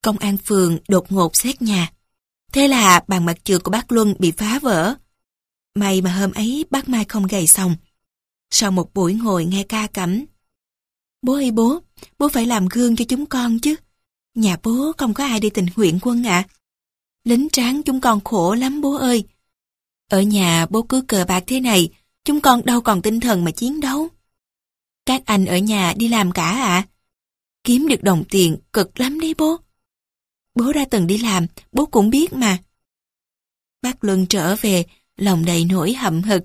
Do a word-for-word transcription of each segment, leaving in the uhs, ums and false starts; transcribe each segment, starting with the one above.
Công an phường đột ngột xét nhà. Thế là bàn mặt trượt của bác Luân bị phá vỡ. May mà hôm ấy bác Mai không gầy xong. Sau một buổi ngồi nghe ca cẩm: "Bố ơi bố, bố phải làm gương cho chúng con chứ. Nhà bố không có ai đi tình nguyện quân ạ. À. Lính tráng chúng con khổ lắm bố ơi. Ở nhà bố cứ cờ bạc thế này, chúng con đâu còn tinh thần mà chiến đấu. Các anh ở nhà đi làm cả ạ. À. Kiếm được đồng tiền cực lắm đấy bố. Bố đã từng đi làm, bố cũng biết mà." Bác Luân trở về, lòng đầy nỗi hậm hực.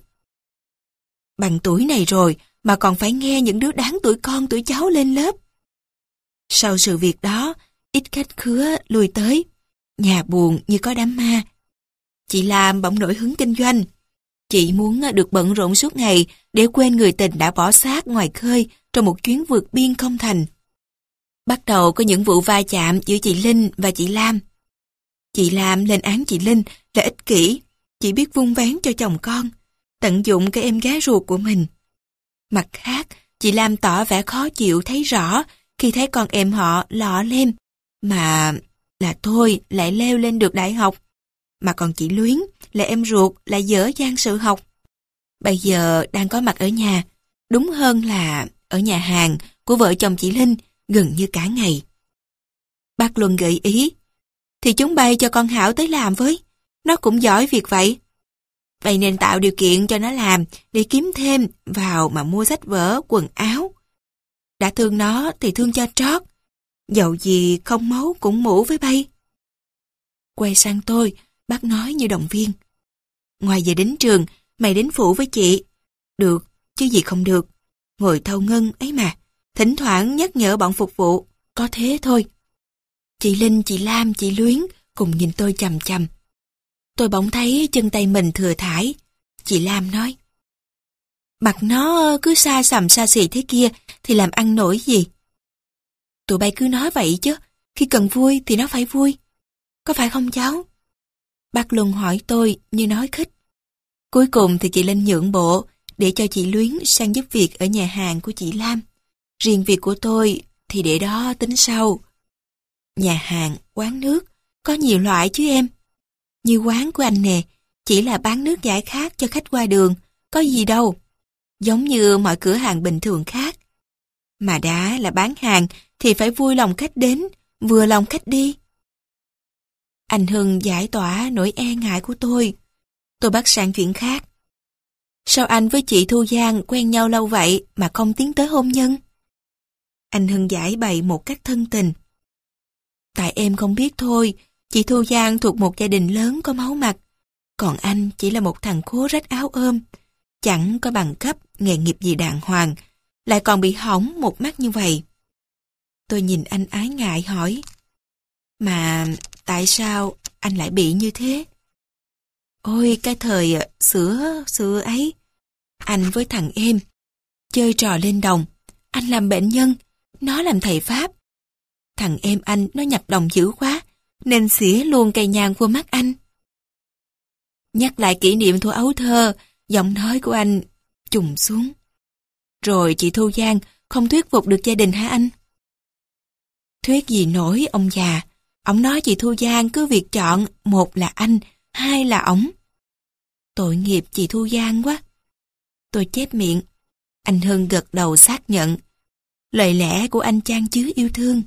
Bằng tuổi này rồi mà còn phải nghe những đứa đáng tuổi con tuổi cháu lên lớp. Sau sự việc đó, ít khách khứa lui tới, nhà buồn như có đám ma. Chị Lam bỗng nổi hứng kinh doanh. Chị muốn được bận rộn suốt ngày để quên người tình đã bỏ xác ngoài khơi trong một chuyến vượt biên không thành. Bắt đầu có những vụ va chạm giữa chị Linh và chị Lam. Chị Lam lên án chị Linh là ích kỷ, chỉ biết vun vén cho chồng con, tận dụng cái em gái ruột của mình. Mặt khác, chị Lam tỏ vẻ khó chịu thấy rõ khi thấy con em họ lọ lem, mà là thôi lại leo lên được đại học, mà còn chị Luyến là em ruột lại dở dang sự học. Bây giờ đang có mặt ở nhà, đúng hơn là ở nhà hàng của vợ chồng chị Linh gần như cả ngày. Bác Luân gợi ý: "Thì chúng bay cho con Hảo tới làm với, nó cũng giỏi việc vậy. Vậy nên tạo điều kiện cho nó làm để kiếm thêm vào mà mua sách vở, quần áo. Đã thương nó thì thương cho trót, dẫu gì không máu cũng mủ với bay." Quay sang tôi, bác nói như động viên: "Ngoài giờ đến trường, mày đến phụ với chị. Được, chứ gì không được. Ngồi thâu ngân ấy mà, thỉnh thoảng nhắc nhở bọn phục vụ, có thế thôi." Chị Linh, chị Lam, chị Luyến cùng nhìn tôi chằm chằm. Tôi bỗng thấy chân tay mình thừa thãi. Chị Lam nói: "Mặt nó cứ xa xầm xa xỉ thế kia thì làm ăn nổi gì. Tụi bay cứ nói vậy chứ, khi cần vui thì nó phải vui. Có phải không cháu?" Bác Luân hỏi tôi như nói khích. Cuối cùng thì chị Linh nhượng bộ để cho chị Luyến sang giúp việc ở nhà hàng của chị Lam. Riêng việc của tôi thì để đó tính sau. Nhà hàng, quán nước, có nhiều loại chứ em. Như quán của anh nè, chỉ là bán nước giải khát cho khách qua đường, có gì đâu. Giống như mọi cửa hàng bình thường khác. Mà đã là bán hàng thì phải vui lòng khách đến, vừa lòng khách đi. Anh Hưng giải tỏa nỗi e ngại của tôi. Tôi bắt sang chuyện khác. Sao anh với chị Thu Giang quen nhau lâu vậy mà không tiến tới hôn nhân? Anh Hưng giải bày một cách thân tình. Tại em không biết thôi, chị Thu Giang thuộc một gia đình lớn có máu mặt, còn anh chỉ là một thằng khố rách áo ôm, chẳng có bằng cấp, nghề nghiệp gì đàng hoàng, lại còn bị hỏng một mắt như vậy. Tôi nhìn anh ái ngại hỏi: "Mà tại sao anh lại bị như thế?" Ôi cái thời xưa xưa ấy, anh với thằng em chơi trò lên đồng, anh làm bệnh nhân, nó làm thầy pháp. Thằng em anh nó nhập đồng dữ quá, nên xỉa luôn cây nhang vô mắt anh. Nhắc lại kỷ niệm thuở ấu thơ, giọng nói của anh trùng xuống. Rồi chị Thu Giang không thuyết phục được gia đình hả anh? Thuyết gì nổi ông già, ông nói chị Thu Giang cứ việc chọn, một là anh, hai là ổng. Tội nghiệp chị Thu Giang quá. Tôi chép miệng. Anh Hưng gật đầu xác nhận. Lời lẽ của anh chan chứa yêu thương.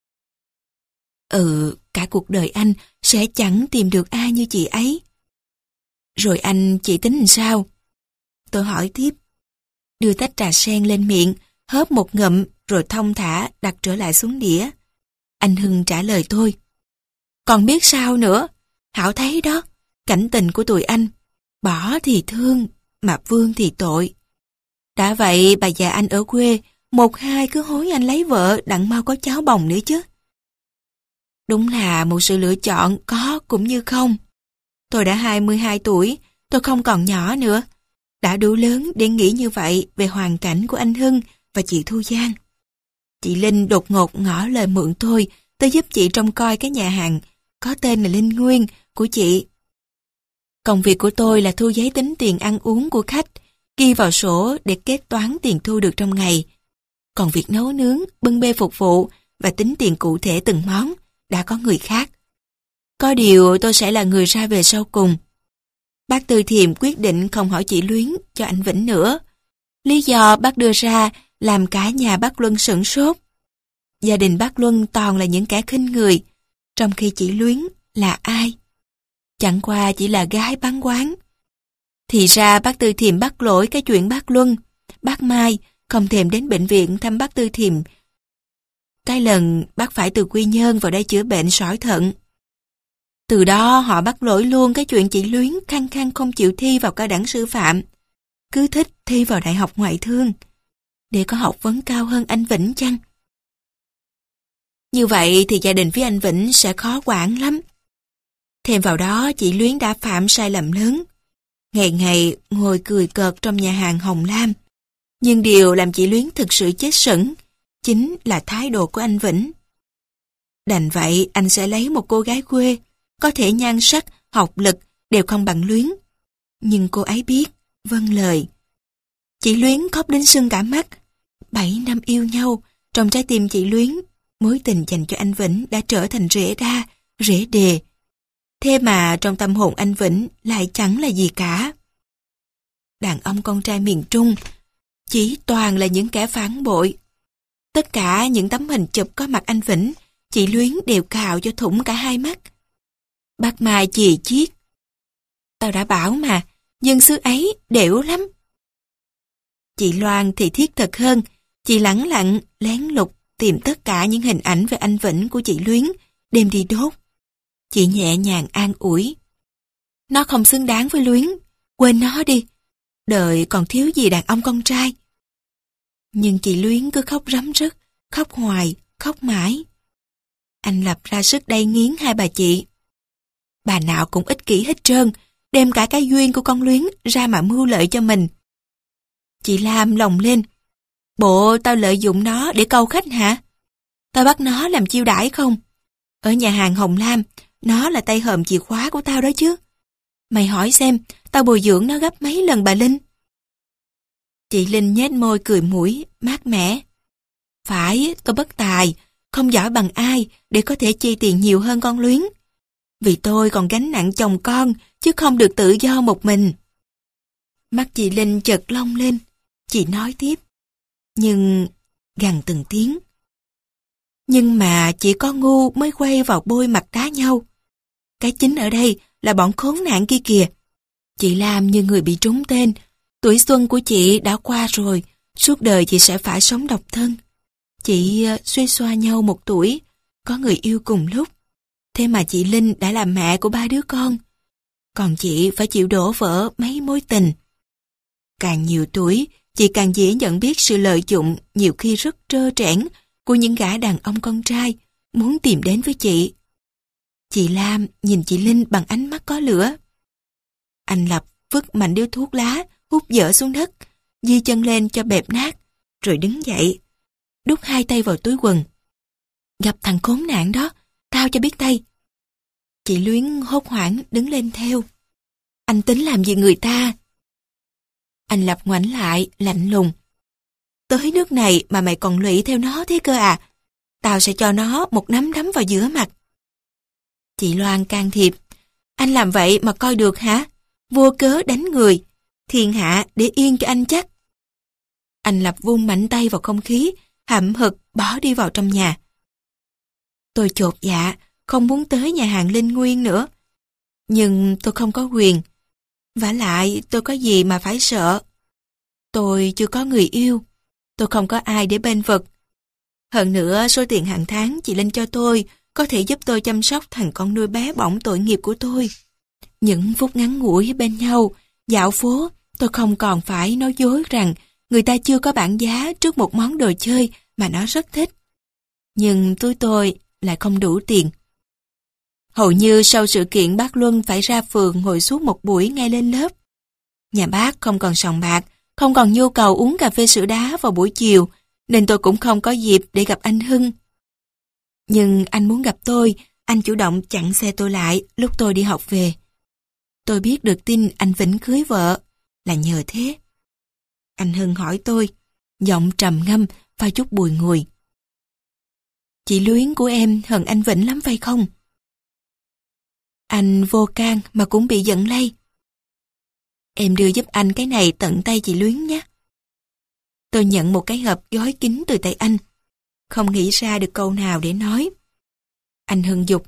Ừ, cả cuộc đời anh sẽ chẳng tìm được ai như chị ấy. Rồi anh chị tính làm sao? Tôi hỏi tiếp. Đưa tách trà sen lên miệng, hớp một ngụm rồi thong thả đặt trở lại xuống đĩa. Anh Hưng trả lời tôi. Còn biết sao nữa? Hảo thấy đó, cảnh tình của tụi anh. Bỏ thì thương, mà vương thì tội. Đã vậy bà già anh ở quê, một hai cứ hối anh lấy vợ đặng mau có cháu bồng nữa chứ. Đúng là một sự lựa chọn có cũng như không. Tôi đã hai mươi hai tuổi, tôi không còn nhỏ nữa. Đã đủ lớn để nghĩ như vậy về hoàn cảnh của anh Hưng và chị Thu Giang. Chị Linh đột ngột ngỏ lời mượn tôi tới giúp chị trông coi cái nhà hàng có tên là Linh Nguyên của chị. Công việc của tôi là thu giấy tính tiền ăn uống của khách, ghi vào sổ để kết toán tiền thu được trong ngày. Còn việc nấu nướng, bưng bê phục vụ và tính tiền cụ thể từng món đã có người khác. Có điều tôi sẽ là người ra về sau cùng. Bác Tư Thiềm quyết định không hỏi chị Luyến cho anh Vĩnh nữa. Lý do bác đưa ra làm cả nhà bác Luân sửng sốt. Gia đình bác Luân toàn là những kẻ khinh người, trong khi chị Luyến là ai? Chẳng qua chỉ là gái bán quán. Thì ra bác Tư Thiềm bắt lỗi cái chuyện bác Luân. Bác Mai không thèm đến bệnh viện thăm bác Tư Thiềm. Cái lần bác phải từ Quy Nhơn vào đây chữa bệnh sỏi thận. Từ đó họ bắt lỗi luôn cái chuyện chị Luyến khăng khăng không chịu thi vào cao đẳng sư phạm. Cứ thích thi vào đại học ngoại thương. Để có học vấn cao hơn anh Vĩnh chăng? Như vậy thì gia đình phía anh Vĩnh sẽ khó quản lắm. Thêm vào đó chị Luyến đã phạm sai lầm lớn. Ngày ngày ngồi cười cợt trong nhà hàng Hồng Lam. Nhưng điều làm chị Luyến thực sự chết sững chính là thái độ của anh Vĩnh. Đành vậy anh sẽ lấy một cô gái quê, có thể nhan sắc, học lực đều không bằng Luyến. Nhưng cô ấy biết, vâng lời. Chị Luyến khóc đến sưng cả mắt. Bảy năm yêu nhau, trong trái tim chị Luyến, mối tình dành cho anh Vĩnh đã trở thành rễ đa, rễ đề. Thế mà trong tâm hồn anh Vĩnh lại chẳng là gì cả. Đàn ông con trai miền Trung chỉ toàn là những kẻ phản bội. Tất cả những tấm hình chụp có mặt anh Vĩnh, chị Luyến đều cào cho thủng cả hai mắt. Bác Mai chì chiết. Tao đã bảo mà, dân xứ ấy đểu lắm. Chị Loan thì thiết thực hơn, chị lẳng lặng, lén lục tìm tất cả những hình ảnh về anh Vĩnh của chị Luyến, đem đi đốt. Chị nhẹ nhàng an ủi. Nó không xứng đáng với Luyến, quên nó đi. Đời còn thiếu gì đàn ông con trai. Nhưng chị Luyến cứ khóc rắm rứt, khóc hoài, khóc mãi. Anh lập ra sức đay nghiến hai bà chị. Bà nào cũng ích kỷ hết trơn, đem cả cái duyên của con Luyến ra mà mưu lợi cho mình. Chị Lam lồng lên. Bộ tao lợi dụng nó để câu khách hả? Tao bắt nó làm chiêu đãi không? Ở nhà hàng Hồng Lam, nó là tay hòm chìa khóa của tao đó chứ. Mày hỏi xem, tao bồi dưỡng nó gấp mấy lần bà Linh? Chị Linh nhếch môi cười mũi, mát mẻ. Phải, tôi bất tài, không giỏi bằng ai để có thể chi tiền nhiều hơn con Luyến. Vì tôi còn gánh nặng chồng con, chứ không được tự do một mình. Mắt chị Linh chợt long lên, chị nói tiếp. Nhưng, gằn từng tiếng. Nhưng mà chỉ có ngu mới quay vào bôi mặt đá nhau. Cái chính ở đây là bọn khốn nạn kia kìa. Chị làm như người bị trúng tên. Tuổi xuân của chị đã qua rồi, suốt đời chị sẽ phải sống độc thân. Chị xuê xoa nhau một tuổi, có người yêu cùng lúc. Thế mà chị Linh đã là mẹ của ba đứa con. Còn chị phải chịu đổ vỡ mấy mối tình. Càng nhiều tuổi, chị càng dễ nhận biết sự lợi dụng nhiều khi rất trơ trẽn của những gã đàn ông con trai muốn tìm đến với chị. Chị Lam nhìn chị Linh bằng ánh mắt có lửa. Anh Lập vứt mạnh điếu thuốc lá, hút dở xuống đất, di chân lên cho bẹp nát, rồi đứng dậy, đút hai tay vào túi quần. Gặp thằng khốn nạn đó, tao cho biết tay. Chị Luyến hốt hoảng đứng lên theo. Anh tính làm gì người ta? Anh Lập ngoảnh lại, lạnh lùng. Tới nước này mà mày còn lụy theo nó thế cơ à? Tao sẽ cho nó một nắm đấm vào giữa mặt. Chị Loan can thiệp. Anh làm vậy mà coi được hả? Vô cớ đánh người. Thiên hạ để yên cho anh chắc. Anh Lập vung mạnh tay vào không khí, hậm hực bỏ đi vào trong nhà. Tôi chột dạ, không muốn tới nhà hàng Linh Nguyên nữa. Nhưng tôi không có quyền. Vả lại tôi có gì mà phải sợ. Tôi chưa có người yêu. Tôi không có ai để bên vực. Hơn nữa số tiền hàng tháng chị Linh cho tôi có thể giúp tôi chăm sóc thằng con nuôi bé bỏng tội nghiệp của tôi. Những phút ngắn ngủi bên nhau, dạo phố, tôi không còn phải nói dối rằng người ta chưa có bảng giá trước một món đồ chơi mà nó rất thích. Nhưng túi tôi lại không đủ tiền. Hầu như sau sự kiện bác Luân phải ra phường ngồi suốt một buổi ngay lên lớp. Nhà bác không còn sòng bạc, không còn nhu cầu uống cà phê sữa đá vào buổi chiều, nên tôi cũng không có dịp để gặp anh Hưng. Nhưng anh muốn gặp tôi, anh chủ động chặn xe tôi lại lúc tôi đi học về. Tôi biết được tin anh Vĩnh cưới vợ là nhờ thế. Anh Hưng hỏi tôi, giọng trầm ngâm, pha chút bùi ngùi. Chị Luyến của em hận anh Vĩnh lắm phải không? Anh vô can mà cũng bị giận lây. Em đưa giúp anh cái này tận tay chị Luyến nhé. Tôi nhận một cái hộp gói kín từ tay anh. Không nghĩ ra được câu nào để nói. Anh hừng dục.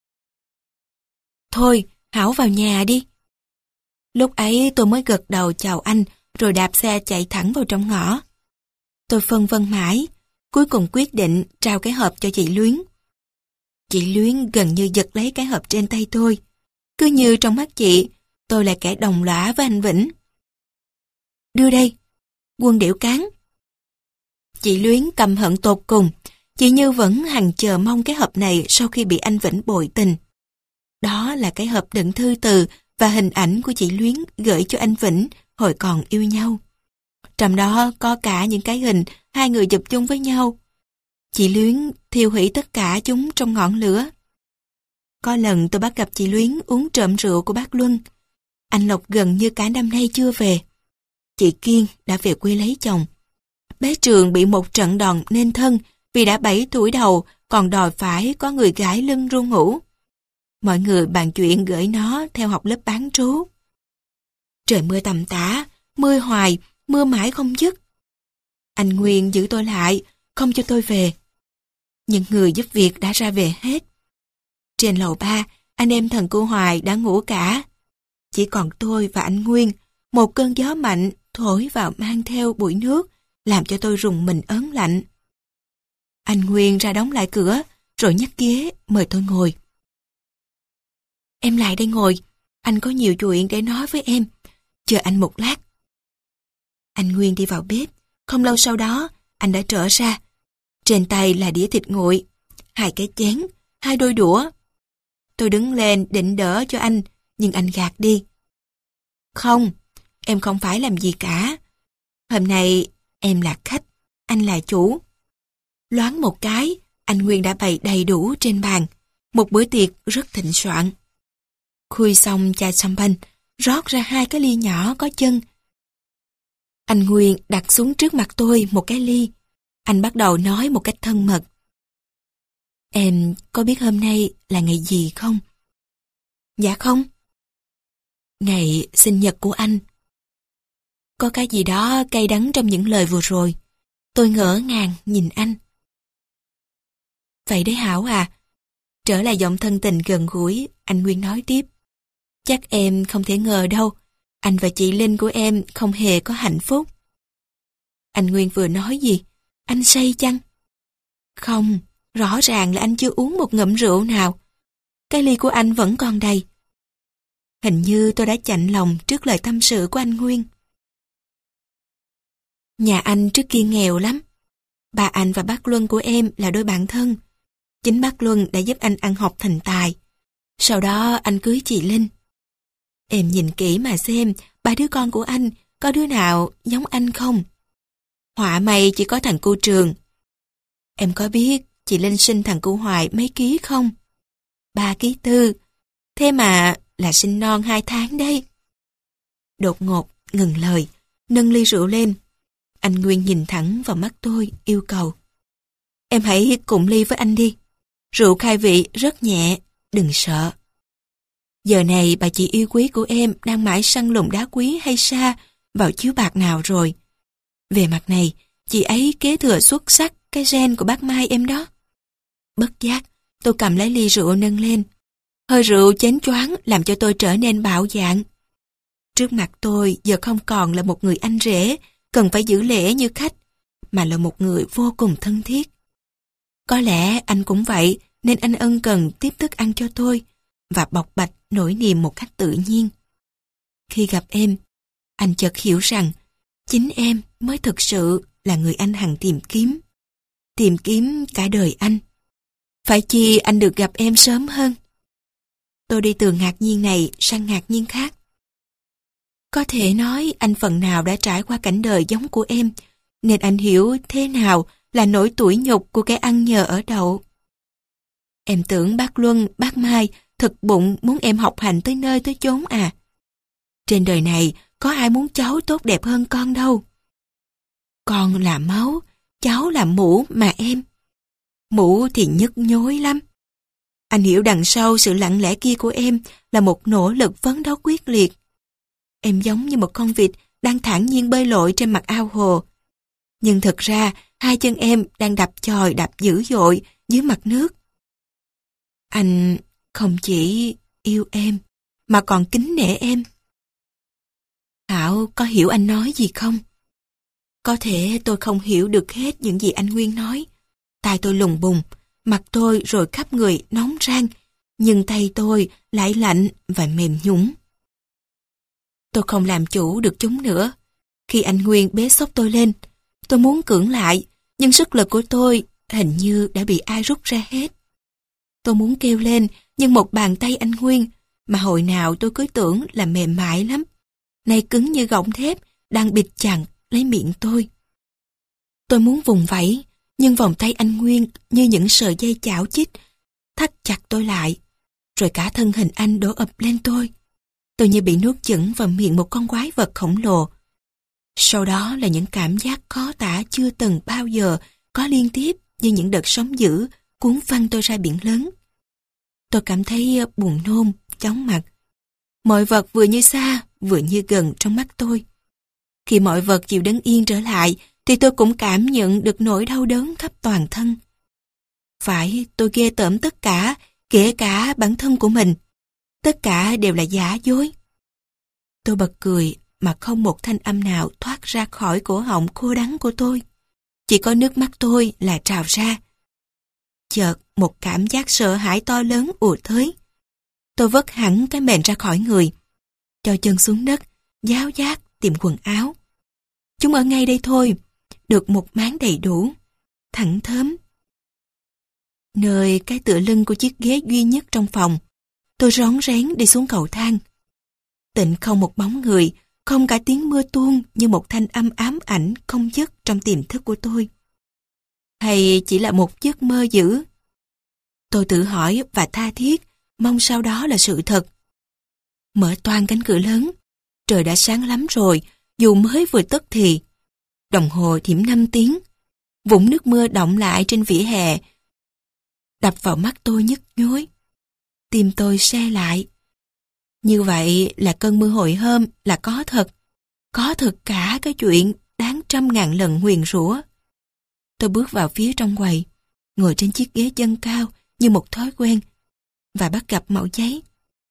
Thôi, Hảo vào nhà đi. Lúc ấy tôi mới gật đầu chào anh, rồi đạp xe chạy thẳng vào trong ngõ. Tôi phân vân mãi, cuối cùng quyết định trao cái hộp cho chị Luyến. Chị Luyến gần như giật lấy cái hộp trên tay tôi. Cứ như trong mắt chị, tôi là kẻ đồng lõa với anh Vĩnh. Đưa đây, Quân Điểu Cán. Chị Luyến căm hận tột cùng, chị Như vẫn hằng chờ mong cái hộp này sau khi bị anh Vĩnh bội tình. Đó là cái hộp đựng thư từ và hình ảnh của chị Luyến gửi cho anh Vĩnh hồi còn yêu nhau. Trong đó có cả những cái hình hai người chụp chung với nhau. Chị Luyến thiêu hủy tất cả chúng trong ngọn lửa. Có lần tôi bắt gặp chị Luyến uống trộm rượu của bác Luân. Anh Lộc gần như cả năm nay chưa về. Chị Kiên đã về quê lấy chồng. Bé Trường bị một trận đòn nên thân vì đã bảy tuổi đầu còn đòi phải có người gãi lưng ru ngủ. Mọi người bàn chuyện gửi nó theo học lớp bán trú. Trời mưa tầm tã, mưa hoài, mưa mãi không dứt. Anh Nguyên giữ tôi lại, không cho tôi về. Những người giúp việc đã ra về hết. Trên lầu ba, anh em thần cô Hoài đã ngủ cả. Chỉ còn tôi và anh Nguyên, một cơn gió mạnh thổi vào mang theo bụi nước, làm cho tôi rùng mình ớn lạnh. Anh Nguyên ra đóng lại cửa, rồi nhắc ghế mời tôi ngồi. Em lại đây ngồi, anh có nhiều chuyện để nói với em. Chờ anh một lát. Anh Nguyên đi vào bếp, không lâu sau đó, anh đã trở ra. Trên tay là đĩa thịt nguội, hai cái chén, hai đôi đũa. Tôi đứng lên định đỡ cho anh, nhưng anh gạt đi. Không, em không phải làm gì cả. Hôm nay em là khách, anh là chủ. Loáng một cái, anh Nguyên đã bày đầy đủ trên bàn. Một bữa tiệc rất thịnh soạn. Khui xong chai champagne, rót ra hai cái ly nhỏ có chân. Anh Nguyên đặt xuống trước mặt tôi một cái ly. Anh bắt đầu nói một cách thân mật. Em có biết hôm nay là ngày gì không? Dạ không. Ngày sinh nhật của anh. Có cái gì đó cay đắng trong những lời vừa rồi. Tôi ngỡ ngàng nhìn anh. Vậy đấy Hảo à. Trở lại giọng thân tình gần gũi, anh Nguyên nói tiếp. Chắc em không thể ngờ đâu, anh và chị Linh của em không hề có hạnh phúc. Anh Nguyên vừa nói gì? Anh say chăng? Không, rõ ràng là anh chưa uống một ngụm rượu nào. Cái ly của anh vẫn còn đầy. Hình như tôi đã chạnh lòng trước lời tâm sự của anh Nguyên. Nhà anh trước kia nghèo lắm. Bà anh và bác Luân của em là đôi bạn thân. Chính bác Luân đã giúp anh ăn học thành tài. Sau đó anh cưới chị Linh. Em nhìn kỹ mà xem, ba đứa con của anh, có đứa nào giống anh không? Họa may chỉ có thằng cu Trường. Em có biết chị Linh sinh thằng cu Hoài mấy ký không? Ba ký tư. Thế mà là sinh non hai tháng đấy. Đột ngột, ngừng lời, nâng ly rượu lên. Anh Nguyên nhìn thẳng vào mắt tôi, yêu cầu. Em hãy cùng ly với anh đi. Rượu khai vị rất nhẹ, đừng sợ. Giờ này bà chị yêu quý của em đang mãi săn lùng đá quý hay sa vào chiếu bạc nào rồi. Về mặt này, chị ấy kế thừa xuất sắc cái gen của bác Mai em đó. Bất giác, tôi cầm lấy ly rượu nâng lên. Hơi rượu chén choáng làm cho tôi trở nên bạo dạn. Trước mặt tôi giờ không còn là một người anh rể, cần phải giữ lễ như khách, mà là một người vô cùng thân thiết. Có lẽ anh cũng vậy, nên anh ân cần tiếp thức ăn cho tôi, và bộc bạch nỗi niềm một cách tự nhiên. Khi gặp em, anh chợt hiểu rằng, chính em mới thực sự là người anh hằng tìm kiếm. Tìm kiếm cả đời anh. Phải chi anh được gặp em sớm hơn. Tôi đi từ ngạc nhiên này sang ngạc nhiên khác. Có thể nói anh phần nào đã trải qua cảnh đời giống của em, nên anh hiểu thế nào là nỗi tủi nhục của kẻ ăn nhờ ở đậu. Em tưởng bác Luân, bác Mai thực bụng muốn em học hành tới nơi tới chốn à. Trên đời này có ai muốn cháu tốt đẹp hơn con đâu. Con là máu, cháu là mũ mà em. mũ thì nhức nhối lắm. Anh hiểu đằng sau sự lặng lẽ kia của em là một nỗ lực phấn đấu quyết liệt. Em giống như một con vịt đang thản nhiên bơi lội trên mặt ao hồ. Nhưng thực ra, hai chân em đang đập chòi đập dữ dội dưới mặt nước. Anh không chỉ yêu em, mà còn kính nể em. Thảo có hiểu anh nói gì không? Có thể tôi không hiểu được hết những gì anh Nguyên nói. Tai tôi lùng bùng, mặt tôi rồi khắp người nóng rang, nhưng tay tôi lại lạnh và mềm nhũn. Tôi không làm chủ được chúng nữa. Khi anh Nguyên bế xốc tôi lên, tôi muốn cưỡng lại, nhưng sức lực của tôi hình như đã bị ai rút ra hết. Tôi muốn kêu lên, nhưng một bàn tay anh Nguyên, mà hồi nào tôi cứ tưởng là mềm mại lắm, nay cứng như gọng thép, đang bịt chặt lấy miệng tôi. Tôi muốn vùng vẫy, nhưng vòng tay anh Nguyên như những sợi dây chảo chích, thắt chặt tôi lại, rồi cả thân hình anh đổ ập lên tôi. Tôi như bị nuốt chửng vào miệng một con quái vật khổng lồ. Sau đó là những cảm giác khó tả chưa từng bao giờ có liên tiếp như những đợt sóng dữ cuốn phăng tôi ra biển lớn. Tôi cảm thấy buồn nôn, chóng mặt. Mọi vật vừa như xa, vừa như gần trong mắt tôi. Khi mọi vật chịu đứng yên trở lại, thì tôi cũng cảm nhận được nỗi đau đớn khắp toàn thân. Phải, tôi ghê tởm tất cả, kể cả bản thân của mình. Tất cả đều là giả dối. Tôi bật cười mà không một thanh âm nào thoát ra khỏi cổ họng khô đắng của tôi. Chỉ có nước mắt tôi là trào ra. Chợt một cảm giác sợ hãi to lớn ùa tới. Tôi vất hẳn cái mền ra khỏi người, cho chân xuống đất, giáo giác tìm quần áo. Chúng ở ngay đây thôi, được một máng đầy đủ, thẳng thớm. Nơi cái tựa lưng của chiếc ghế duy nhất trong phòng, tôi rón rén đi xuống cầu thang. Tịnh không một bóng người, không cả tiếng mưa tuôn như một thanh âm ám ảnh không dứt trong tiềm thức của tôi. Hay chỉ là một giấc mơ dữ? Tôi tự hỏi và tha thiết, mong sau đó là sự thật. Mở toang cánh cửa lớn, trời đã sáng lắm rồi, dù mới vừa tắt thì. Đồng hồ điểm năm tiếng, vũng nước mưa đọng lại trên vỉa hè, đập vào mắt tôi nhức nhối. Tim tôi se lại. Như vậy là cơn mưa hồi hôm là có thật. Có thật cả cái chuyện đáng trăm ngàn lần nguyền rủa. Tôi bước vào phía trong quầy, ngồi trên chiếc ghế chân cao như một thói quen, và bắt gặp mẩu giấy.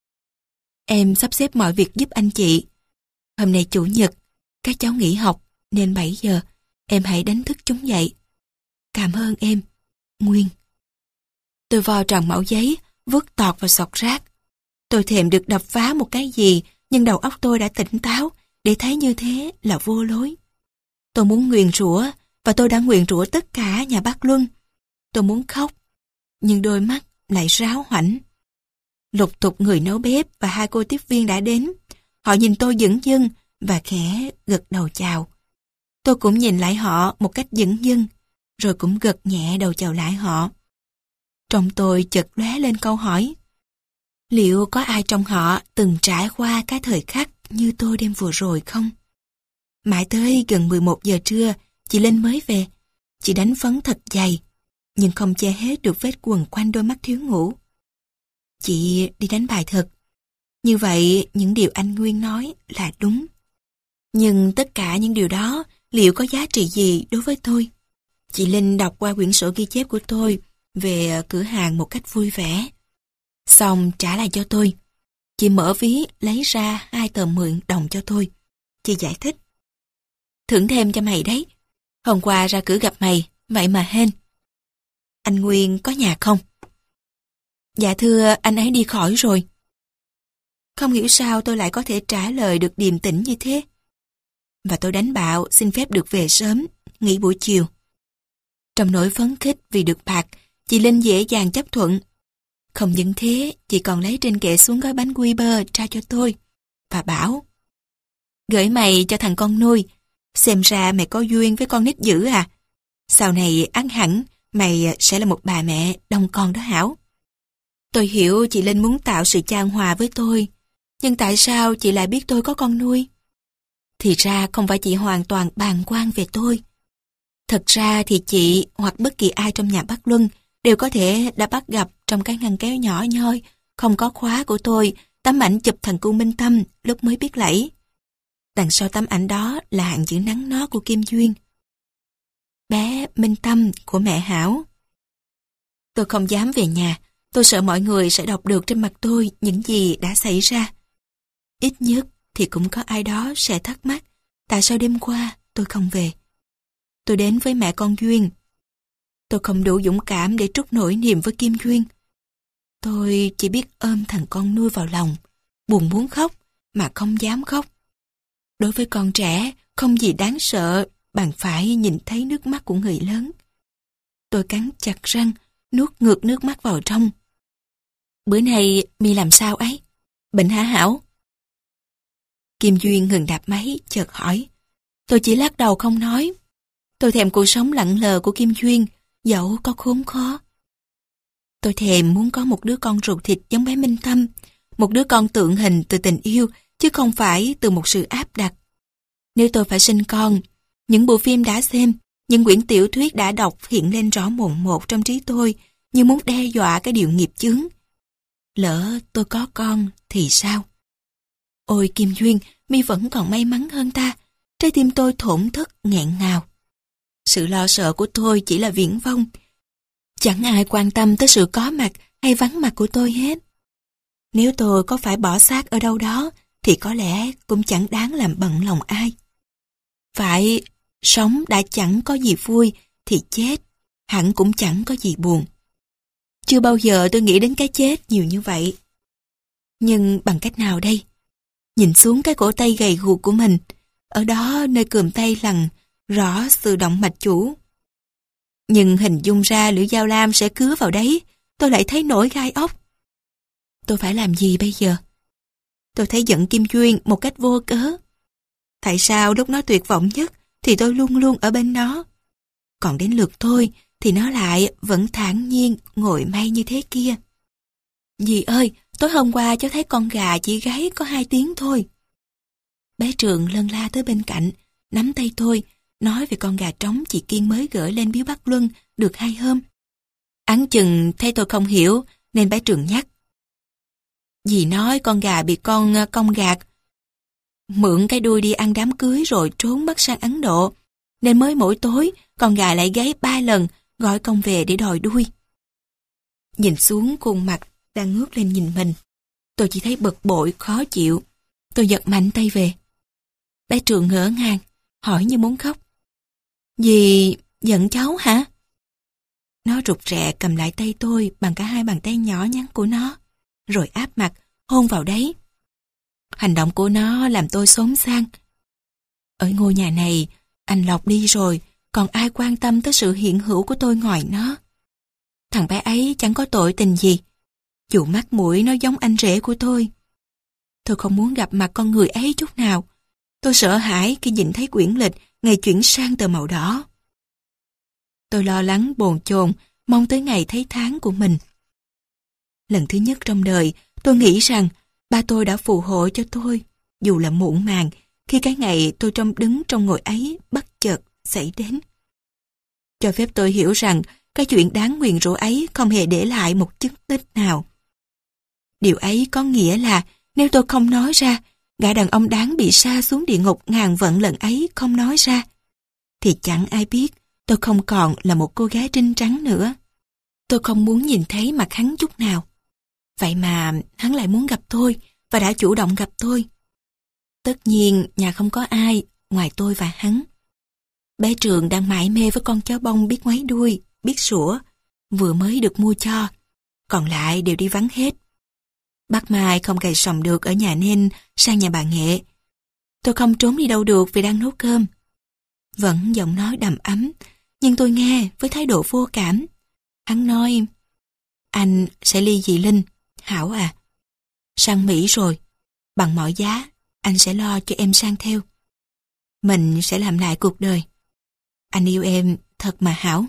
Em sắp xếp mọi việc giúp anh chị. Hôm nay chủ nhật, các cháu nghỉ học, nên bảy giờ, em hãy đánh thức chúng dậy. Cảm ơn em, Nguyên. Tôi vo tròn mẩu giấy, vứt tọt vào sọt rác. Tôi thèm được đập phá một cái gì, nhưng đầu óc tôi đã tỉnh táo, để thấy như thế là vô lối. Tôi muốn nguyền rủa, và tôi đã nguyền rủa tất cả nhà bác Luân. Tôi muốn khóc, nhưng đôi mắt lại ráo hoảnh. Lục tục người nấu bếp và hai cô tiếp viên đã đến. Họ nhìn tôi dửng dưng và khẽ gật đầu chào. Tôi cũng nhìn lại họ một cách dửng dưng, rồi cũng gật nhẹ đầu chào lại họ. Trong tôi chợt lóe lên câu hỏi: liệu có ai trong họ từng trải qua cái thời khắc như tôi đêm vừa rồi không? Mãi tới gần mười một giờ trưa, chị Linh mới về. Chị đánh phấn thật dày, nhưng không che hết được vết quần quanh đôi mắt thiếu ngủ. Chị đi đánh bài thật. Như vậy, những điều anh Nguyên nói là đúng. Nhưng tất cả những điều đó liệu có giá trị gì đối với tôi? Chị Linh đọc qua quyển sổ ghi chép của tôi về cửa hàng một cách vui vẻ. Xong trả lại cho tôi. Chị mở ví lấy ra hai tờ mượn đồng cho tôi. Chị giải thích: thưởng thêm cho mày đấy. Hôm qua ra cửa gặp mày, vậy mà hên. Anh Nguyên có nhà không? Dạ thưa, anh ấy đi khỏi rồi. Không hiểu sao tôi lại có thể trả lời được điềm tĩnh như thế. Và tôi đánh bạo xin phép được về sớm, nghỉ buổi chiều. Trong nỗi phấn khích vì được bạc, chị Linh dễ dàng chấp thuận. Không những thế, chị còn lấy trên kệ xuống gói bánh quy bơ trao cho tôi và bảo: gửi mày cho thằng con nuôi, xem ra mày có duyên với con nít dữ à. Sau này ăn hẳn mày sẽ là một bà mẹ đông con đó Hảo. Tôi hiểu chị Linh muốn tạo sự chan hòa với tôi, nhưng tại sao chị lại biết tôi có con nuôi? Thì ra không phải chị hoàn toàn bàng quan về tôi. Thật ra thì chị hoặc bất kỳ ai trong nhà bác Luân đều có thể đã bắt gặp trong cái ngăn kéo nhỏ nhoi, không có khóa của tôi, tấm ảnh chụp thằng cu Minh Tâm lúc mới biết lẫy. Đằng sau tấm ảnh đó là hàng chữ nắn nót của Kim Duyên. Bé Minh Tâm của mẹ Hảo. Tôi không dám về nhà, tôi sợ mọi người sẽ đọc được trên mặt tôi những gì đã xảy ra. Ít nhất thì cũng có ai đó sẽ thắc mắc tại sao đêm qua tôi không về. Tôi đến với mẹ con Duyên. Tôi không đủ dũng cảm để trút nỗi niềm với Kim Duyên. Tôi chỉ biết ôm thằng con nuôi vào lòng, buồn muốn khóc mà không dám khóc. Đối với con trẻ, không gì đáng sợ bằng phải nhìn thấy nước mắt của người lớn. Tôi cắn chặt răng, nuốt ngược nước mắt vào trong. Bữa nay mi làm sao ấy? Bệnh hả Hảo? Kim Duyên ngừng đạp máy, chợt hỏi. Tôi chỉ lắc đầu không nói. Tôi thèm cuộc sống lặng lờ của Kim Duyên, dẫu có khốn khó. Tôi thèm muốn có một đứa con ruột thịt giống bé Minh Tâm, một đứa con tượng hình từ tình yêu, chứ không phải từ một sự áp đặt. Nếu tôi phải sinh con, những bộ phim đã xem, những quyển tiểu thuyết đã đọc hiện lên rõ mồn một trong trí tôi, như muốn đe dọa cái điều nghiệp chướng. Lỡ tôi có con thì sao? Ôi Kim Duyên, mi vẫn còn may mắn hơn ta. Trái tim tôi thổn thức nghẹn ngào. Sự lo sợ của tôi chỉ là viển vông. Chẳng ai quan tâm tới sự có mặt hay vắng mặt của tôi hết. Nếu tôi có phải bỏ xác ở đâu đó, thì có lẽ cũng chẳng đáng làm bận lòng ai. Phải sống đã chẳng có gì vui, thì chết hẳn cũng chẳng có gì buồn. Chưa bao giờ tôi nghĩ đến cái chết nhiều như vậy. Nhưng bằng cách nào đây? Nhìn xuống cái cổ tay gầy guộc của mình, ở đó nơi cườm tay lằn rõ sự động mạch chủ. Nhưng hình dung ra lưỡi dao lam sẽ cứa vào đấy, tôi lại thấy nổi gai ốc. Tôi phải làm gì bây giờ? Tôi thấy giận Kim Duyên một cách vô cớ. Tại sao lúc nó tuyệt vọng nhất thì tôi luôn luôn ở bên nó, còn đến lượt tôi thì nó lại vẫn thản nhiên ngồi may như thế kia. Dì ơi, tối hôm qua cháu thấy con gà chỉ gáy có hai tiếng thôi. Bé Trường lân la tới bên cạnh, nắm tay tôi, nói về con gà trống chị Kiên mới gửi lên biếu Bắc Luân được hai hôm. Ẵn chừng thấy tôi không hiểu nên bé Trường nhắc. Dì nói con gà bị con cong gạt, mượn cái đuôi đi ăn đám cưới rồi trốn mất sang Ấn Độ, nên mới mỗi tối con gà lại gáy ba lần gọi công về để đòi đuôi. Nhìn xuống khuôn mặt đang ngước lên nhìn mình, tôi chỉ thấy bực bội khó chịu. Tôi giật mạnh tay về. Bé Trường ngỡ ngàng, hỏi như muốn khóc. Dì giận cháu hả? Nó rụt rè cầm lại tay tôi bằng cả hai bàn tay nhỏ nhắn của nó, rồi áp mặt, hôn vào đấy. Hành động của nó làm tôi xốn sang. Ở ngôi nhà này, anh Lộc đi rồi, còn ai quan tâm tới sự hiện hữu của tôi ngoài nó? Thằng bé ấy chẳng có tội tình gì, dù mắt mũi nó giống anh rể của tôi. Tôi không muốn gặp mặt con người ấy chút nào. Tôi sợ hãi khi nhìn thấy quyển lịch ngày chuyển sang tờ màu đỏ. Tôi lo lắng bồn chồn, mong tới ngày thấy tháng của mình. Lần thứ nhất trong đời, tôi nghĩ rằng ba tôi đã phù hộ cho tôi, dù là muộn màng, khi cái ngày tôi trông đứng trong ngồi ấy bất chợt xảy đến. Cho phép tôi hiểu rằng cái chuyện đáng nguyền rủa ấy không hề để lại một chứng tích nào. Điều ấy có nghĩa là nếu tôi không nói ra, gã đàn ông đáng bị sa xuống địa ngục ngàn vận lần ấy không nói ra, thì chẳng ai biết tôi không còn là một cô gái trinh trắng nữa. Tôi không muốn nhìn thấy mặt hắn chút nào. Vậy mà hắn lại muốn gặp tôi và đã chủ động gặp tôi. Tất nhiên nhà không có ai ngoài tôi và hắn. Bé Trường đang mải mê với con chó bông biết ngoáy đuôi, biết sủa, vừa mới được mua cho, còn lại đều đi vắng hết. Bác Mai không cày sòng được ở nhà nên sang nhà bà Nghệ. Tôi không trốn đi đâu được vì đang nấu cơm. Vẫn giọng nói đầm ấm, nhưng tôi nghe với thái độ vô cảm. Hắn nói, anh sẽ ly dị Linh, Hảo à. Sang Mỹ rồi, bằng mọi giá, anh sẽ lo cho em sang theo. Mình sẽ làm lại cuộc đời. Anh yêu em thật mà Hảo.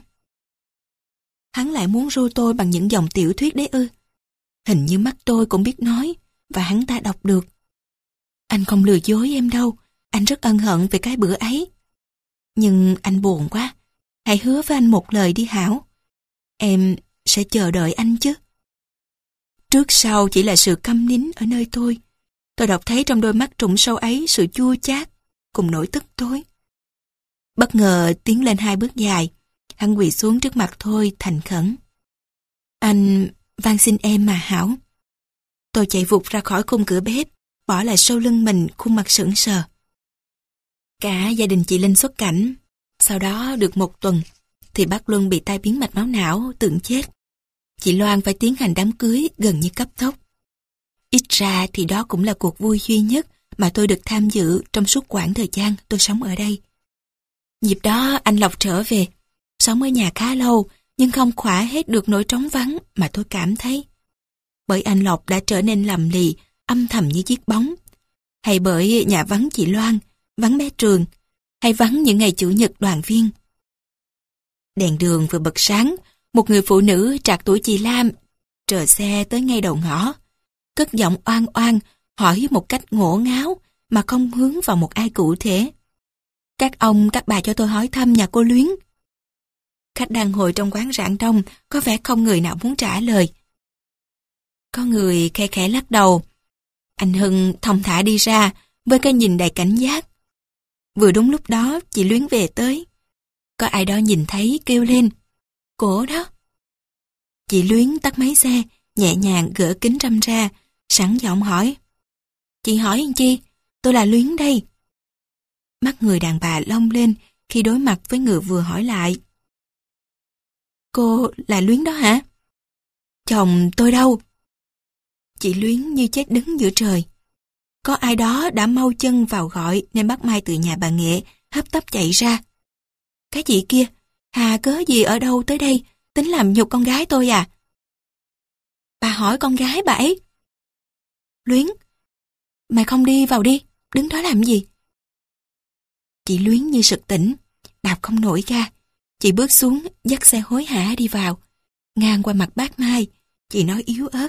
Hắn lại muốn ru tôi bằng những dòng tiểu thuyết đấy ư. Hình như mắt tôi cũng biết nói, và hắn ta đọc được. Anh không lừa dối em đâu, anh rất ân hận về cái bữa ấy. Nhưng anh buồn quá, hãy hứa với anh một lời đi Hảo. Em sẽ chờ đợi anh chứ. Trước sau chỉ là sự câm nín ở nơi tôi. Tôi đọc thấy trong đôi mắt trũng sâu ấy sự chua chát cùng nỗi tức tối. Bất ngờ tiến lên hai bước dài, hắn quỳ xuống trước mặt tôi thành khẩn. Anh van xin em mà Hảo. Tôi chạy vụt ra khỏi khung cửa bếp, bỏ lại sau lưng mình khuôn mặt sững sờ. Cả gia đình chị Linh xuất cảnh. Sau đó được một tuần thì bác Luân bị tai biến mạch máu não, tưởng chết. Chị Loan phải tiến hành đám cưới gần như cấp tốc. Ít ra thì đó cũng là cuộc vui duy nhất mà tôi được tham dự trong suốt quãng thời gian tôi sống ở đây. Dịp đó anh Lộc trở về, sống ở nhà khá lâu nhưng không khỏa hết được nỗi trống vắng mà tôi cảm thấy. Bởi anh Lộc đã trở nên lầm lì, âm thầm như chiếc bóng. Hay bởi nhà vắng chị Loan, vắng bé Trường, hay vắng những ngày chủ nhật đoàn viên. Đèn đường vừa bật sáng, một người phụ nữ trạc tuổi chị Lam chờ xe tới ngay đầu ngõ, cất giọng oan oan hỏi một cách ngổ ngáo mà không hướng vào một ai cụ thể. Các ông, các bà cho tôi hỏi thăm nhà cô Luyến. Khách đang ngồi trong quán rạng đông, có vẻ không người nào muốn trả lời. Có người khe khẽ lắc đầu. Anh Hưng thong thả đi ra với cái nhìn đầy cảnh giác. Vừa đúng lúc đó chị Luyến về tới. Có ai đó nhìn thấy kêu lên. Cổ đó. Chị Luyến tắt máy xe, nhẹ nhàng gỡ kính râm ra, sẵn giọng hỏi. Chị hỏi anh chi? Tôi là Luyến đây. Mắt người đàn bà long lên khi đối mặt với người vừa hỏi lại. Cô là Luyến đó hả? Chồng tôi đâu? Chị Luyến như chết đứng giữa trời. Có ai đó đã mau chân vào gọi nên bác Mai từ nhà bà Nghệ hấp tấp chạy ra. Cái chị kia, hà cớ gì ở đâu tới đây, tính làm nhục con gái tôi à? Bà hỏi con gái bà ấy. Luyến, mày không đi vào đi, đứng đó làm gì? Chị Luyến như sực tỉnh, đạp không nổi ga. Chị bước xuống, dắt xe hối hả đi vào. Ngang qua mặt bác Mai, chị nói yếu ớt.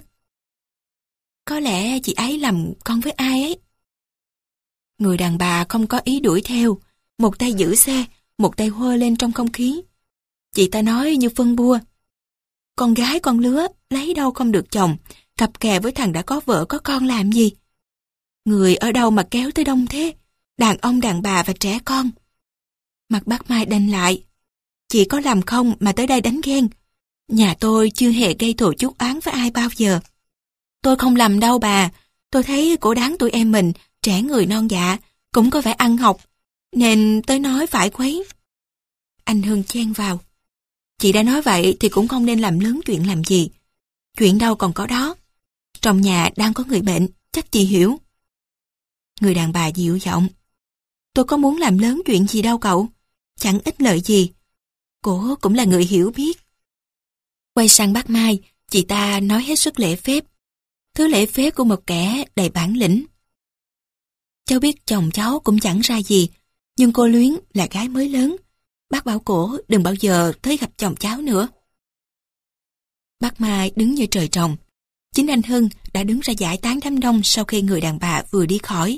Có lẽ chị ấy làm con với ai ấy. Người đàn bà không có ý đuổi theo, một tay giữ xe, một tay hô lên trong không khí. Chị ta nói như phân bua. Con gái con lứa, lấy đâu không được chồng, cặp kè với thằng đã có vợ có con làm gì? Người ở đâu mà kéo tới đông thế? Đàn ông, đàn bà và trẻ con. Mặt bác Mai đanh lại. Chị có làm không mà tới đây đánh ghen. Nhà tôi chưa hề gây thù chuốc oán với ai bao giờ. Tôi không làm đâu bà. Tôi thấy cổ đáng tụi em mình, trẻ người non dạ, cũng có vẻ ăn học, nên tới nói phải khuấy. Anh Hưng chen vào. Chị đã nói vậy thì cũng không nên làm lớn chuyện làm gì. Chuyện đâu còn có đó. Trong nhà đang có người bệnh, chắc chị hiểu. Người đàn bà dịu giọng. Tôi có muốn làm lớn chuyện gì đâu cậu. Chẳng ích lợi gì. Cổ cũng là người hiểu biết. Quay sang bác Mai, chị ta nói hết sức lễ phép. Thứ lễ phép của một kẻ đầy bản lĩnh. Cháu biết chồng cháu cũng chẳng ra gì, nhưng cô Luyến là gái mới lớn. Bác bảo cổ đừng bao giờ tới gặp chồng cháu nữa. Bác Mai đứng như trời trồng. Chính anh Hưng đã đứng ra giải tán đám đông sau khi người đàn bà vừa đi khỏi.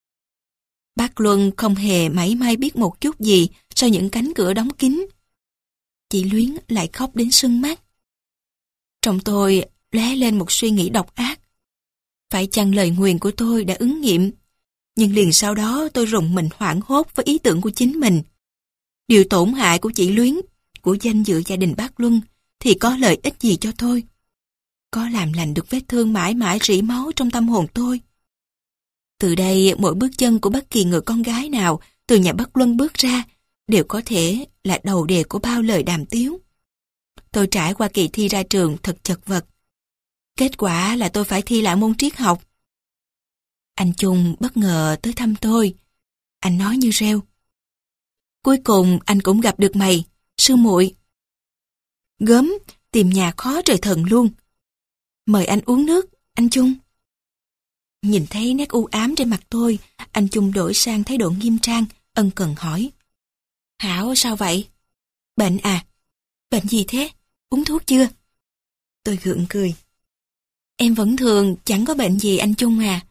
Bác Luân không hề mảy may biết một chút gì sau những cánh cửa đóng kín. Chị Luyến lại khóc đến sưng mắt. Trong tôi lóe lên một suy nghĩ độc ác. Phải chăng lời nguyền của tôi đã ứng nghiệm? Nhưng liền sau đó tôi rùng mình hoảng hốt với ý tưởng của chính mình. Điều tổn hại của chị Luyến, của danh dự gia đình bác Luân thì có lợi ích gì cho tôi? Có làm lành được vết thương mãi mãi rỉ máu trong tâm hồn tôi? Từ đây mỗi bước chân của bất kỳ người con gái nào từ nhà bác Luân bước ra đều có thể là đầu đề của bao lời đàm tiếu. Tôi trải qua kỳ thi ra trường thật chật vật. Kết quả là tôi phải thi lại môn triết học. Anh Trung bất ngờ tới thăm tôi. Anh nói như reo. Cuối cùng anh cũng gặp được mày, sư muội. Gớm, tìm nhà khó trời thần luôn. Mời anh uống nước, anh Trung. Nhìn thấy nét u ám trên mặt tôi, anh Trung đổi sang thái độ nghiêm trang, ân cần hỏi. Hảo sao vậy? Bệnh à? Bệnh gì thế? Uống thuốc chưa? Tôi gượng cười. Em vẫn thường, chẳng có bệnh gì anh Trung à.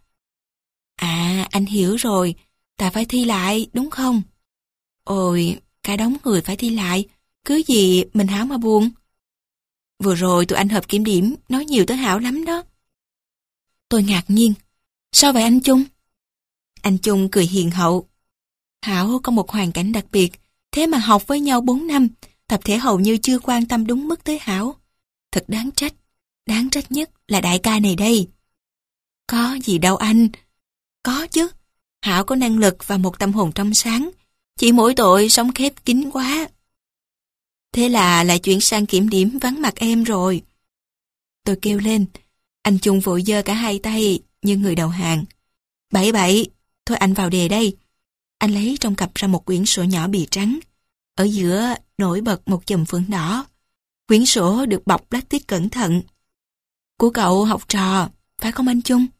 À, anh hiểu rồi, ta phải thi lại, đúng không? Ôi, cả đống người phải thi lại, cứ gì mình hảo mà buồn. Vừa rồi tụi anh hợp kiểm điểm nói nhiều tới Hảo lắm đó. Tôi ngạc nhiên. Sao vậy anh Chung? Anh Chung cười hiền hậu. Hảo có một hoàn cảnh đặc biệt, thế mà học với nhau bốn năm, tập thể hầu như chưa quan tâm đúng mức tới Hảo. Thật đáng trách, đáng trách nhất là đại ca này đây. Có gì đâu anh. Có chứ, Hảo có năng lực và một tâm hồn trong sáng, chỉ mỗi tội sống khép kín quá. Thế là lại chuyển sang kiểm điểm vắng mặt em rồi. Tôi kêu lên, anh Chung vội giơ cả hai tay như người đầu hàng. Bậy bậy, thôi anh vào đề đây. Anh lấy trong cặp ra một quyển sổ nhỏ bìa trắng. Ở giữa nổi bật một chùm phượng đỏ. Quyển sổ được bọc plastic cẩn thận. Của cậu học trò, phải không anh Chung?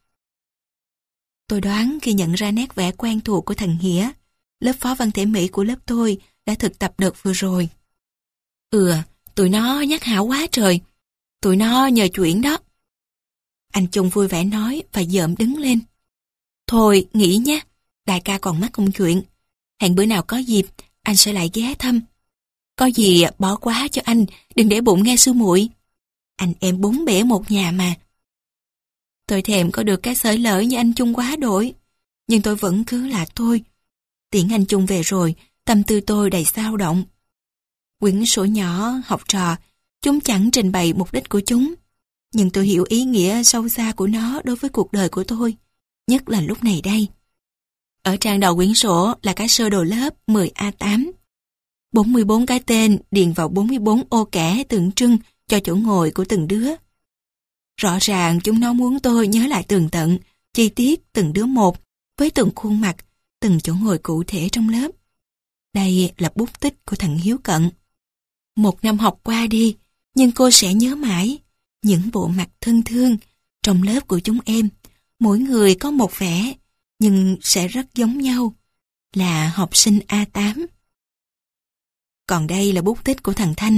Tôi đoán khi nhận ra nét vẽ quen thuộc của thằng Nghĩa, lớp phó văn thể Mỹ của lớp tôi đã thực tập đợt vừa rồi. Ừ, tụi nó nhắc Hảo quá trời. Tụi nó nhờ chuyển đó. Anh Chung vui vẻ nói và dợm đứng lên. Thôi, nghỉ nhé. Đại ca còn mắc công chuyện. Hẹn bữa nào có dịp, anh sẽ lại ghé thăm. Có gì bỏ quá cho anh, đừng để bụng nghe sư muội. Anh em bốn bể một nhà mà. Tôi thèm có được cái xởi lởi như anh Chung quá đổi. Nhưng tôi vẫn cứ là tôi. Tiễn anh Chung về rồi, tâm tư tôi đầy dao động. Quyển sổ nhỏ, học trò, chúng chẳng trình bày mục đích của chúng. Nhưng tôi hiểu ý nghĩa sâu xa của nó đối với cuộc đời của tôi, nhất là lúc này đây. Ở trang đầu quyển sổ là cái sơ đồ lớp mười A tám. bốn mươi bốn cái tên điền vào bốn mươi bốn ô kẻ tượng trưng cho chỗ ngồi của từng đứa. Rõ ràng chúng nó muốn tôi nhớ lại tường tận, chi tiết từng đứa một, với từng khuôn mặt, từng chỗ ngồi cụ thể trong lớp. Đây là bút tích của thằng Hiếu Cận. Một năm học qua đi, nhưng cô sẽ nhớ mãi những bộ mặt thân thương trong lớp của chúng em. Mỗi người có một vẻ, nhưng sẽ rất giống nhau, là học sinh A tám. Còn đây là bút tích của thằng Thanh.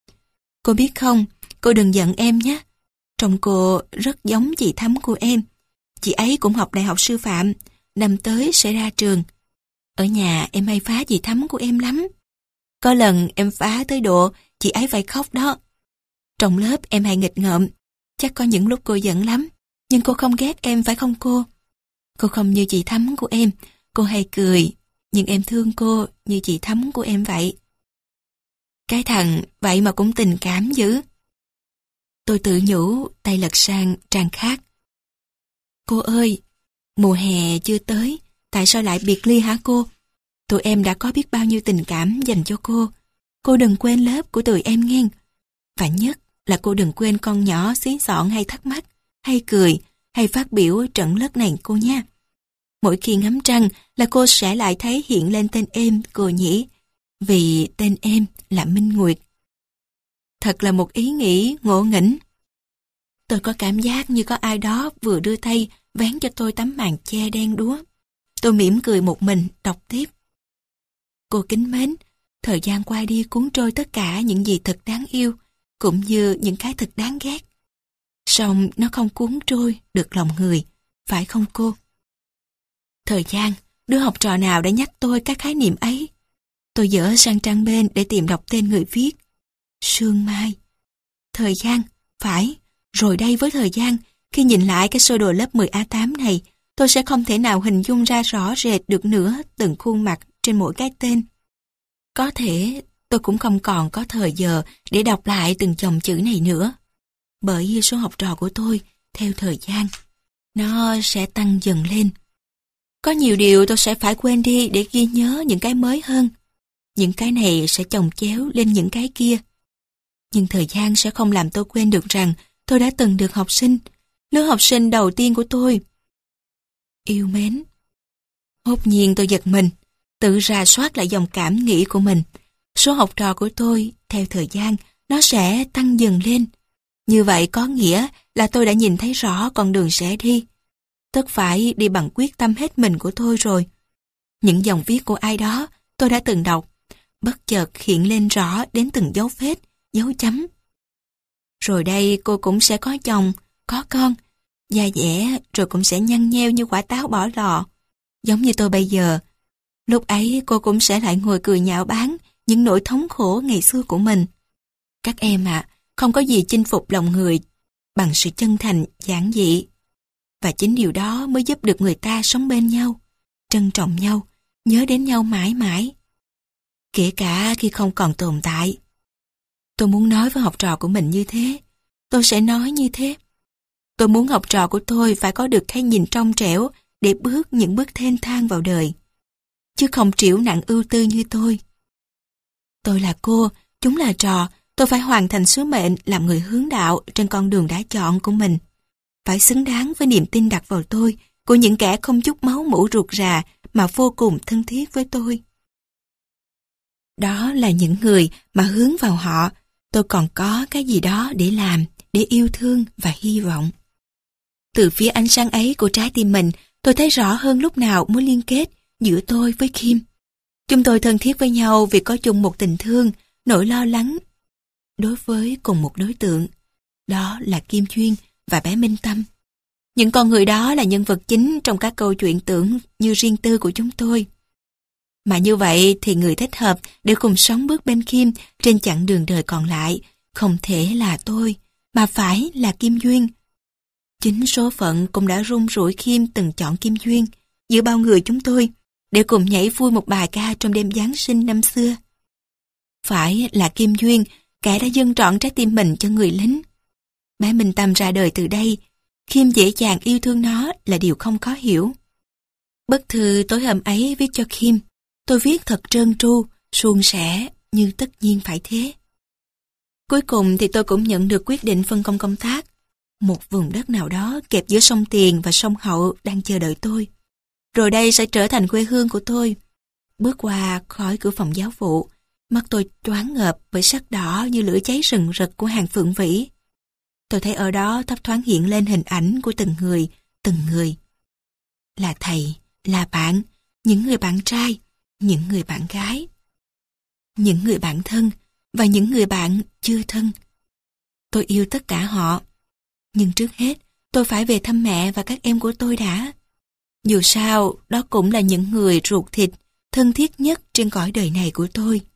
Cô biết không, cô đừng giận em nhé. Trông cô rất giống chị Thắm của em. Chị ấy cũng học đại học sư phạm, năm tới sẽ ra trường. Ở nhà em hay phá chị Thắm của em lắm. Có lần em phá tới độ chị ấy phải khóc đó. Trong lớp em hay nghịch ngợm, chắc có những lúc cô giận lắm, nhưng cô không ghét em phải không cô? Cô không như chị Thắm của em, cô hay cười, nhưng em thương cô như chị Thắm của em vậy. Cái thằng vậy mà cũng tình cảm dữ. Tôi tự nhủ, tay lật sang trang khác. Cô ơi, mùa hè chưa tới, tại sao lại biệt ly hả cô? Tụi em đã có biết bao nhiêu tình cảm dành cho cô. Cô đừng quên lớp của tụi em nghe. Và nhất là cô đừng quên con nhỏ xí xọn hay thắc mắc, hay cười, hay phát biểu trận lớp này cô nha. Mỗi khi ngắm trăng là cô sẽ lại thấy hiện lên tên em cô nhỉ, vì tên em là Minh Nguyệt. Thật là một ý nghĩ ngộ nghĩnh. Tôi có cảm giác như có ai đó vừa đưa tay vén cho tôi tấm màn che đen đúa. Tôi mỉm cười một mình, đọc tiếp. Cô kính mến, thời gian qua đi cuốn trôi tất cả những gì thật đáng yêu, cũng như những cái thật đáng ghét. Song nó không cuốn trôi được lòng người, phải không cô? Thời gian, đứa học trò nào đã nhắc tôi các khái niệm ấy? Tôi dở sang trang bên để tìm đọc tên người viết. Sương Mai. Thời gian, phải, rồi đây với thời gian, khi nhìn lại cái sơ đồ lớp mười A tám này, tôi sẽ không thể nào hình dung ra rõ rệt được nữa từng khuôn mặt trên mỗi cái tên. Có thể tôi cũng không còn có thời giờ để đọc lại từng chồng chữ này nữa. Bởi số học trò của tôi, theo thời gian, nó sẽ tăng dần lên. Có nhiều điều tôi sẽ phải quên đi để ghi nhớ những cái mới hơn. Những cái này sẽ chồng chéo lên những cái kia. Nhưng thời gian sẽ không làm tôi quên được rằng tôi đã từng được học sinh, lứa học sinh đầu tiên của tôi. Yêu mến. Hốt nhiên tôi giật mình, tự rà soát lại dòng cảm nghĩ của mình. Số học trò của tôi, theo thời gian, nó sẽ tăng dần lên. Như vậy có nghĩa là tôi đã nhìn thấy rõ con đường sẽ đi. Tất phải đi bằng quyết tâm hết mình của tôi rồi. Những dòng viết của ai đó tôi đã từng đọc, bất chợt hiện lên rõ đến từng dấu phết, dấu chấm. Rồi đây cô cũng sẽ có chồng, có con, da dẻ rồi cũng sẽ nhăn nheo như quả táo bỏ lò. Giống như tôi bây giờ. Lúc ấy cô cũng sẽ lại ngồi cười nhạo báng những nỗi thống khổ ngày xưa của mình. Các em ạ, không có gì chinh phục lòng người bằng sự chân thành, giản dị. Và chính điều đó mới giúp được người ta sống bên nhau, trân trọng nhau, nhớ đến nhau mãi mãi. Kể cả khi không còn tồn tại. Tôi muốn nói với học trò của mình như thế. Tôi sẽ nói như thế. Tôi muốn học trò của tôi phải có được cái nhìn trong trẻo để bước những bước thênh thang vào đời, chứ không trĩu nặng ưu tư như tôi. Tôi là cô, chúng là trò, tôi phải hoàn thành sứ mệnh làm người hướng đạo trên con đường đã chọn của mình. Phải xứng đáng với niềm tin đặt vào tôi của những kẻ không chút máu mủ ruột rà mà vô cùng thân thiết với tôi. Đó là những người mà hướng vào họ, tôi còn có cái gì đó để làm, để yêu thương và hy vọng. Từ phía ánh sáng ấy của trái tim mình, tôi thấy rõ hơn lúc nào mối liên kết giữa tôi với Kim. Chúng tôi thân thiết với nhau vì có chung một tình thương, nỗi lo lắng đối với cùng một đối tượng. Đó là Kim Duyên và bé Minh Tâm. Những con người đó là nhân vật chính trong các câu chuyện tưởng như riêng tư của chúng tôi. Mà như vậy thì người thích hợp để cùng sống bước bên Kim trên chặng đường đời còn lại không thể là tôi, mà phải là Kim Duyên. Chính số phận cũng đã rung rủi Kim từng chọn Kim Duyên giữa bao người chúng tôi để cùng nhảy vui một bài ca trong đêm Giáng sinh năm xưa. Phải là Kim Duyên, kẻ đã dâng trọn trái tim mình cho người lính. Bé Minh Tâm ra đời từ đây, Kim dễ dàng yêu thương nó là điều không khó hiểu. Bức thư tối hôm ấy viết cho Kim, tôi viết thật trơn tru, suôn sẻ như tất nhiên phải thế. Cuối cùng thì tôi cũng nhận được quyết định phân công công tác. Một vùng đất nào đó kẹp giữa sông Tiền và sông Hậu đang chờ đợi tôi. Rồi đây sẽ trở thành quê hương của tôi. Bước qua khỏi cửa phòng giáo vụ, mắt tôi choáng ngợp bởi sắc đỏ như lửa cháy rừng rực của hàng phượng vĩ. Tôi thấy ở đó thấp thoáng hiện lên hình ảnh của từng người, từng người. Là thầy, là bạn, những người bạn trai, những người bạn gái, những người bạn thân và những người bạn chưa thân. Tôi yêu tất cả họ. Nhưng trước hết, tôi phải về thăm mẹ và các em của tôi đã. Dù sao, đó cũng là những người ruột thịt, thân thiết nhất trên cõi đời này của tôi.